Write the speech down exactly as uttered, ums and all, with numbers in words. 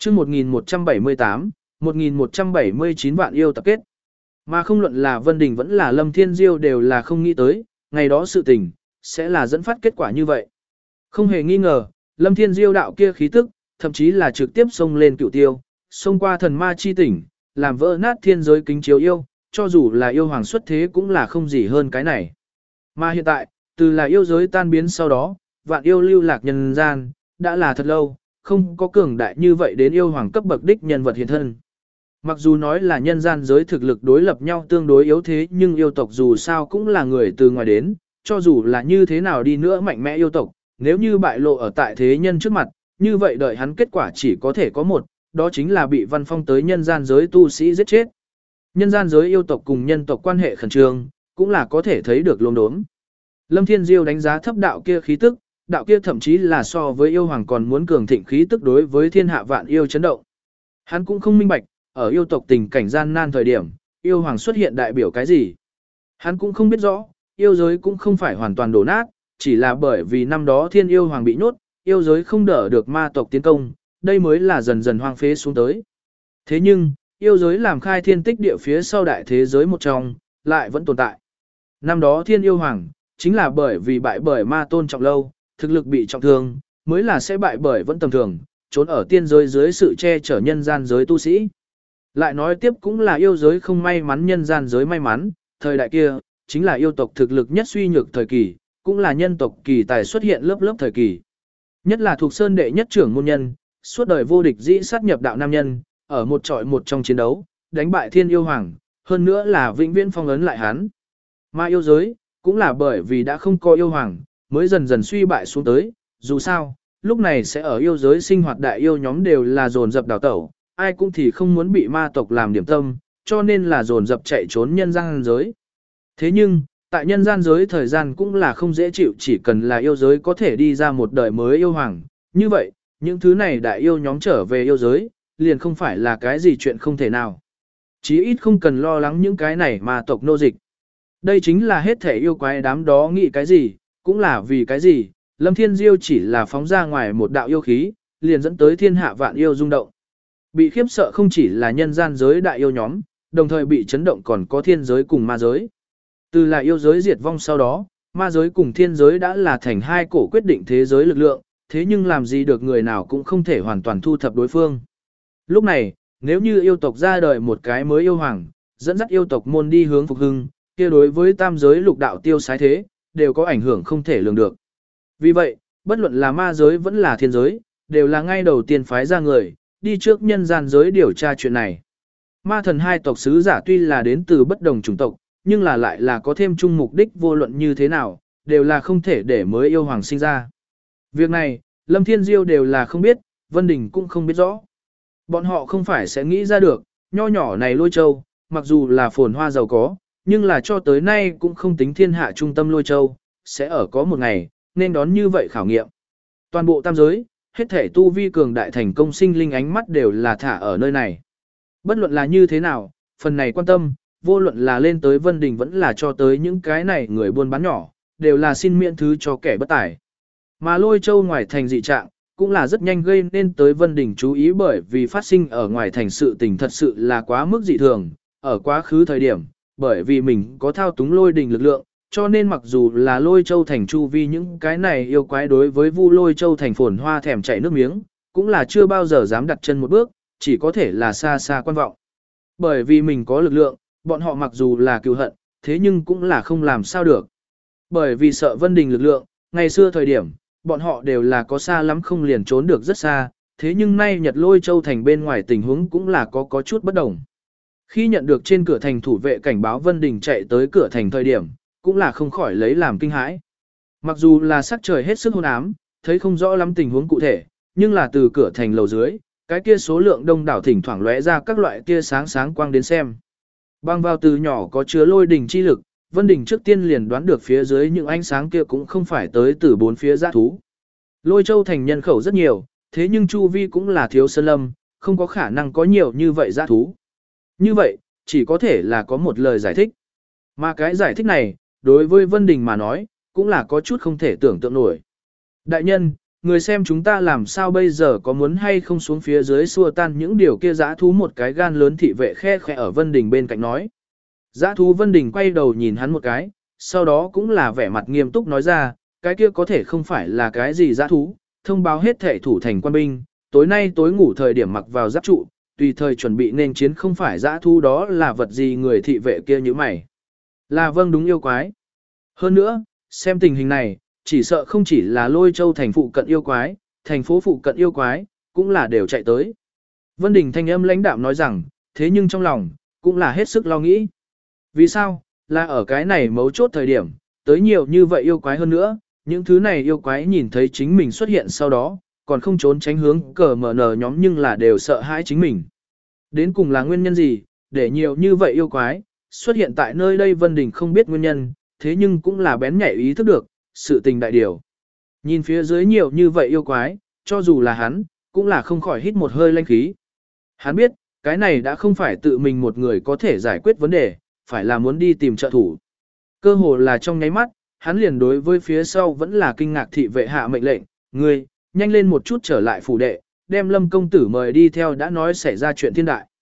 chương một nghìn một trăm bảy mươi tám, một nghìn một trăm bảy mươi chín vạn yêu tập kết. Mà không luận là Vân Đình vẫn là Lâm Thiên Diêu đều là không nghĩ tới, ngày đó sự tình, sẽ là dẫn phát kết quả như vậy. Không hề nghi ngờ, Lâm Thiên Diêu đạo kia khí tức, thậm chí là trực tiếp xông lên cựu tiêu, xông qua thần ma chi tỉnh, làm vỡ nát thiên giới kính chiếu yêu, cho dù là yêu hoàng xuất thế cũng là không gì hơn cái này. Mà hiện tại, từ là yêu giới tan biến sau đó, vạn yêu lưu lạc nhân gian, đã là thật lâu, không có cường đại như vậy đến yêu hoàng cấp bậc đích nhân vật hiện thân. Mặc dù nói là nhân gian giới thực lực đối lập nhau tương đối yếu thế nhưng yêu tộc dù sao cũng là người từ ngoài đến, cho dù là như thế nào đi nữa mạnh mẽ yêu tộc, nếu như bại lộ ở tại thế nhân trước mặt, như vậy đợi hắn kết quả chỉ có thể có một, đó chính là bị văn phong tới nhân gian giới tu sĩ giết chết. Nhân gian giới yêu tộc cùng nhân tộc quan hệ khẩn trương, cũng là có thể thấy được lốm đốm. Lâm Thiên Diêu đánh giá thấp đạo kia khí tức, đạo kia thậm chí là so với yêu hoàng còn muốn cường thịnh khí tức đối với thiên hạ vạn yêu chấn động. Hắn cũng không minh bạch, ở yêu tộc tình cảnh gian nan thời điểm, yêu hoàng xuất hiện đại biểu cái gì. Hắn cũng không biết rõ, yêu giới cũng không phải hoàn toàn đổ nát, chỉ là bởi vì năm đó thiên yêu hoàng bị nhốt, yêu giới không đỡ được ma tộc tiến công, đây mới là dần dần hoang phế xuống tới. Thế nhưng, yêu giới làm khai thiên tích địa phía sau đại thế giới một trong, lại vẫn tồn tại. Năm đó thiên yêu hoàng, chính là bởi vì bại bởi ma tôn trọng lâu, thực lực bị trọng thương, mới là sẽ bại bởi vẫn tầm thường, trốn ở tiên giới dưới sự che chở nhân gian giới tu sĩ. Lại nói tiếp cũng là yêu giới không may mắn nhân gian giới may mắn, thời đại kia, chính là yêu tộc thực lực nhất suy nhược thời kỳ, cũng là nhân tộc kỳ tài xuất hiện lớp lớp thời kỳ. Nhất là thuộc sơn đệ nhất trưởng môn nhân, suốt đời vô địch dĩ sát nhập đạo nam nhân, ở một trọi một trong chiến đấu, đánh bại thiên yêu hoàng, hơn nữa là vĩnh viễn phong ấn lại hắn. Mà yêu giới, cũng là bởi vì đã không có yêu hoàng, mới dần dần suy bại xuống tới, dù sao, lúc này sẽ ở yêu giới sinh hoạt đại yêu nhóm đều là dồn dập đào tẩu, ai cũng thì không muốn bị ma tộc làm điểm tâm, cho nên là dồn dập chạy trốn nhân gian giới. Thế nhưng, tại nhân gian giới thời gian cũng là không dễ chịu, chỉ cần là yêu giới có thể đi ra một đời mới yêu hoàng. Như vậy, những thứ này đại yêu nhóm trở về yêu giới, liền không phải là cái gì chuyện không thể nào. Chí ít không cần lo lắng những cái này mà tộc nô dịch. Đây chính là hết thể yêu quái đám đó nghĩ cái gì, cũng là vì cái gì, Lâm Thiên Diêu chỉ là phóng ra ngoài một đạo yêu khí, liền dẫn tới thiên hạ vạn yêu rung động. Bị khiếp sợ không chỉ là nhân gian giới đại yêu nhóm, đồng thời bị chấn động còn có thiên giới cùng ma giới. Từ là yêu giới diệt vong sau đó, ma giới cùng thiên giới đã là thành hai cổ quyết định thế giới lực lượng, thế nhưng làm gì được người nào cũng không thể hoàn toàn thu thập đối phương. Lúc này, nếu như yêu tộc ra đời một cái mới yêu hoàng, dẫn dắt yêu tộc môn đi hướng phục hưng, kia đối với tam giới lục đạo tiêu sái thế, đều có ảnh hưởng không thể lường được. Vì vậy, bất luận là ma giới vẫn là thiên giới, đều là ngay đầu tiên phái ra người, đi trước nhân gian giới điều tra chuyện này. Ma thần hai tộc sứ giả tuy là đến từ bất đồng chủng tộc, nhưng là lại là có thêm chung mục đích vô luận như thế nào, đều là không thể để mới yêu hoàng sinh ra. Việc này, Lâm Thiên Diêu đều là không biết, Vân Đình cũng không biết rõ. Bọn họ không phải sẽ nghĩ ra được, nho nhỏ này Lôi Châu, mặc dù là phồn hoa giàu có, nhưng là cho tới nay cũng không tính thiên hạ trung tâm Lôi Châu, sẽ ở có một ngày, nên đón như vậy khảo nghiệm. Toàn bộ tam giới, hết thể tu vi cường đại thành công sinh linh ánh mắt đều là thả ở nơi này. Bất luận là như thế nào, phần này quan tâm, vô luận là lên tới Vân Đình vẫn là cho tới những cái này người buôn bán nhỏ, đều là xin miễn thứ cho kẻ bất tài. Mà Lôi Châu ngoài thành dị trạng, cũng là rất nhanh gây nên tới Vân Đình chú ý bởi vì phát sinh ở ngoài thành sự tình thật sự là quá mức dị thường, ở quá khứ thời điểm, bởi vì mình có thao túng Lôi Đình lực lượng, cho nên mặc dù là Lôi Châu thành chu vi những cái này yêu quái đối với Vu Lôi Châu thành phồn hoa thèm chảy nước miếng, cũng là chưa bao giờ dám đặt chân một bước, chỉ có thể là xa xa quan vọng. Bởi vì mình có lực lượng, bọn họ mặc dù là cừu hận, thế nhưng cũng là không làm sao được. Bởi vì sợ Vân Đình lực lượng, ngày xưa thời điểm, bọn họ đều là có xa lắm không liền trốn được rất xa, thế nhưng nay Nhật Lôi Châu thành bên ngoài tình huống cũng là có có chút bất đồng. Khi nhận được trên cửa thành thủ vệ cảnh báo Vân Đình chạy tới cửa thành thời điểm, cũng là không khỏi lấy làm kinh hãi. Mặc dù là sắc trời hết sức hôn ám, thấy không rõ lắm tình huống cụ thể, nhưng là từ cửa thành lầu dưới, cái kia số lượng đông đảo thỉnh thoảng lóe ra các loại tia sáng sáng quang đến xem. Băng vào từ nhỏ có chứa lôi đỉnh chi lực, Vân Đình trước tiên liền đoán được phía dưới những ánh sáng kia cũng không phải tới từ bốn phía dã thú. Lôi Châu thành nhân khẩu rất nhiều, thế nhưng chu vi cũng là thiếu sơn lâm, không có khả năng có nhiều như vậy dã thú. Như vậy, chỉ có thể là có một lời giải thích. Mà cái giải thích này, đối với Vân Đình mà nói, cũng là có chút không thể tưởng tượng nổi. Đại nhân, người xem chúng ta làm sao bây giờ, có muốn hay không xuống phía dưới xua tan những điều kia dã thú. Một cái gan lớn thị vệ khe khẽ ở Vân Đình bên cạnh nói. Dã thú Vân Đình quay đầu nhìn hắn một cái, sau đó cũng là vẻ mặt nghiêm túc nói ra, cái kia có thể không phải là cái gì dã thú, thông báo hết thể thủ thành quan binh, tối nay tối ngủ thời điểm mặc vào giáp trụ, tùy thời chuẩn bị nên chiến. Không phải dã thú đó là vật gì? Người thị vệ kia như mày. Là vâng, đúng, yêu quái. Hơn nữa, xem tình hình này, chỉ sợ không chỉ là Lôi Châu thành phụ cận yêu quái, thành phố phụ cận yêu quái, cũng là đều chạy tới. Vân Đình thanh âm lãnh đạm nói rằng, thế nhưng trong lòng, cũng là hết sức lo nghĩ. Vì sao? Là ở cái này mấu chốt thời điểm, tới nhiều như vậy yêu quái hơn nữa, những thứ này yêu quái nhìn thấy chính mình xuất hiện sau đó, còn không trốn tránh hướng cờ mở nở nhóm, nhưng là đều sợ hãi chính mình. Đến cùng là nguyên nhân gì, để nhiều như vậy yêu quái xuất hiện tại nơi đây? Vân Đình không biết nguyên nhân, thế nhưng cũng là bén nhạy ý thức được sự tình đại điều. Nhìn phía dưới nhiều như vậy yêu quái, cho dù là hắn, cũng là không khỏi hít một hơi lanh khí. Hắn biết, cái này đã không phải tự mình một người có thể giải quyết vấn đề, phải là muốn đi tìm trợ thủ. Cơ hồ là trong nháy mắt, hắn liền đối với phía sau vẫn là kinh ngạc thị vệ hạ mệnh lệnh, ngươi, nhanh lên một chút trở lại phủ đệ, đem Lâm công tử mời đi theo, đã nói xảy ra chuyện thiên đại.